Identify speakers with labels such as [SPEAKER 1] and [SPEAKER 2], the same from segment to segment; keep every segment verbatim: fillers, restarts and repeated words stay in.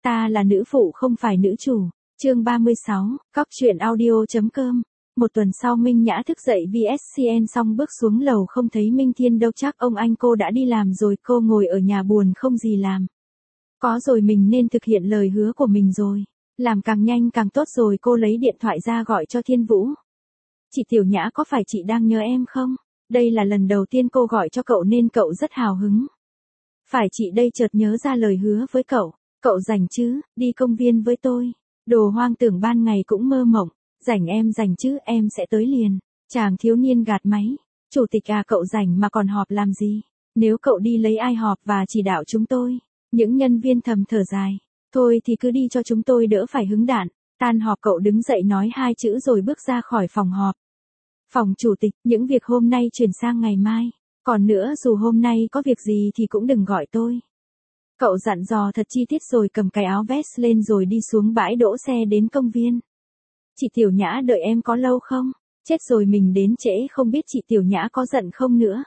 [SPEAKER 1] Ta là nữ phụ không phải nữ chủ. Chương ba mươi sáu, Cóc truyện audio.com. Một tuần sau Minh Nhã thức dậy vê ét xê en xong bước xuống lầu không thấy Minh Thiên đâu, chắc ông anh cô đã đi làm rồi, cô ngồi ở nhà buồn không gì làm. Có rồi, mình nên thực hiện lời hứa của mình rồi. Làm càng nhanh càng tốt rồi, cô lấy điện thoại ra gọi cho Thiên Vũ. Chị Tiểu Nhã, có phải chị đang nhớ em không? Đây là lần đầu tiên cô gọi cho cậu nên cậu rất hào hứng. Phải chị đây, chợt nhớ ra lời hứa với cậu. Cậu rảnh chứ, đi công viên với tôi. Đồ hoang tưởng ban ngày cũng mơ mộng. Rảnh em rảnh chứ, em sẽ tới liền. Chàng thiếu niên gạt máy. Chủ tịch à, cậu rảnh mà còn họp làm gì? Nếu cậu đi lấy ai họp và chỉ đạo chúng tôi? Những nhân viên thầm thở dài. Thôi thì cứ đi cho chúng tôi đỡ phải hứng đạn. Tan họp cậu đứng dậy nói hai chữ rồi bước ra khỏi phòng họp. Phòng chủ tịch, những việc hôm nay chuyển sang ngày mai. Còn nữa, dù hôm nay có việc gì thì cũng đừng gọi tôi. Cậu dặn dò thật chi tiết rồi cầm cái áo vest lên rồi đi xuống bãi đỗ xe đến công viên. Chị Tiểu Nhã đợi em có lâu không? Chết rồi, mình đến trễ không biết chị Tiểu Nhã có giận không nữa.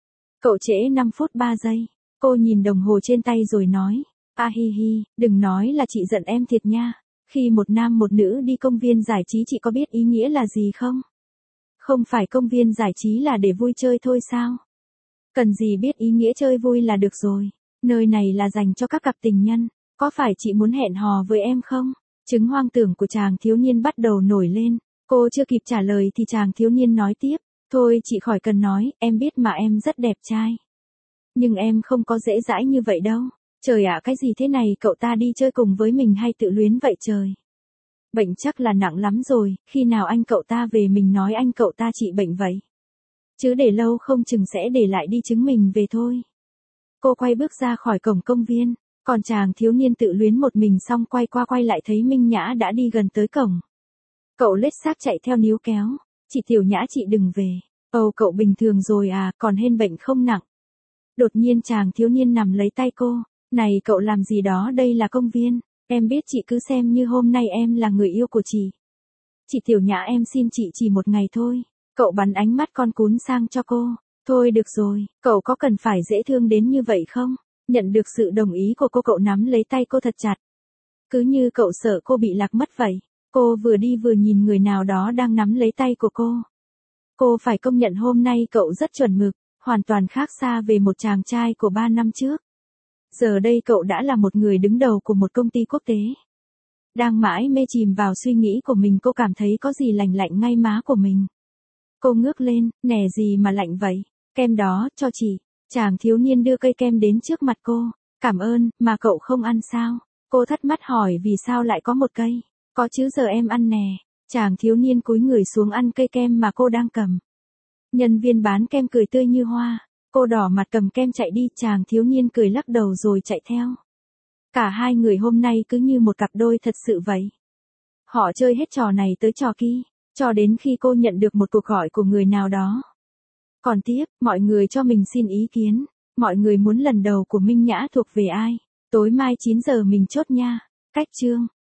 [SPEAKER 1] Cậu trễ năm phút ba giây. Cô nhìn đồng hồ trên tay rồi nói. A hi hi, đừng nói là chị giận em thiệt nha. Khi một nam một nữ đi công viên giải trí, chị có biết ý nghĩa là gì không? Không phải công viên giải trí là để vui chơi thôi sao? Cần gì biết ý nghĩa, chơi vui là được rồi. Nơi này là dành cho các cặp tình nhân. Có phải chị muốn hẹn hò với em không? Chứng hoang tưởng của chàng thiếu niên bắt đầu nổi lên. Cô chưa kịp trả lời thì chàng thiếu niên nói tiếp. Thôi chị khỏi cần nói, em biết mà, em rất đẹp trai. Nhưng em không có dễ dãi như vậy đâu. Trời ạ, cái gì thế này, cậu ta đi chơi cùng với mình hay tự luyến vậy trời? Bệnh chắc là nặng lắm rồi, khi nào anh cậu ta về mình nói anh cậu ta trị bệnh vậy. Chứ để lâu không chừng sẽ để lại di chứng mình về thôi. Cô quay bước ra khỏi cổng công viên, còn chàng thiếu niên tự luyến một mình xong quay qua quay lại thấy Minh Nhã đã đi gần tới cổng. Cậu lết xác chạy theo níu kéo. Chị Tiểu Nhã, chị đừng về. Ồ, cậu bình thường rồi à, còn hên bệnh không nặng. Đột nhiên chàng thiếu niên nắm lấy tay cô. Này cậu làm gì đó, đây là công viên. Em biết, chị cứ xem như hôm nay em là người yêu của chị. Chị Tiểu Nhã, em xin chị chỉ một ngày thôi. Cậu bắn ánh mắt con cún sang cho cô. Thôi được rồi, cậu có cần phải dễ thương đến như vậy không? Nhận được sự đồng ý của cô, cậu nắm lấy tay cô thật chặt. Cứ như cậu sợ cô bị lạc mất vậy. Cô vừa đi vừa nhìn người nào đó đang nắm lấy tay của cô. Cô phải công nhận hôm nay cậu rất chuẩn mực, hoàn toàn khác xa về một chàng trai của ba năm trước. Giờ đây cậu đã là một người đứng đầu của một công ty quốc tế. Đang mãi mê chìm vào suy nghĩ của mình, cô cảm thấy có gì lạnh lạnh ngay má của mình. Cô ngước lên, nè gì mà lạnh vậy? Kem đó, cho chị. Chàng thiếu niên đưa cây kem đến trước mặt cô. Cảm ơn, mà cậu không ăn sao? Cô thắc mắc hỏi vì sao lại có một cây. Có chứ, giờ em ăn nè. Chàng thiếu niên cúi người xuống ăn cây kem mà cô đang cầm. Nhân viên bán kem cười tươi như hoa. Cô đỏ mặt cầm kem chạy đi, chàng thiếu niên cười lắc đầu rồi chạy theo. Cả hai người hôm nay cứ như một cặp đôi thật sự vậy. Họ chơi hết trò này tới trò kia, cho đến khi cô nhận được một cuộc gọi của người nào đó. Còn tiếp, mọi người cho mình xin ý kiến. Mọi người muốn lần đầu của Minh Nhã thuộc về ai? Tối mai chín giờ mình chốt nha. Cách chương.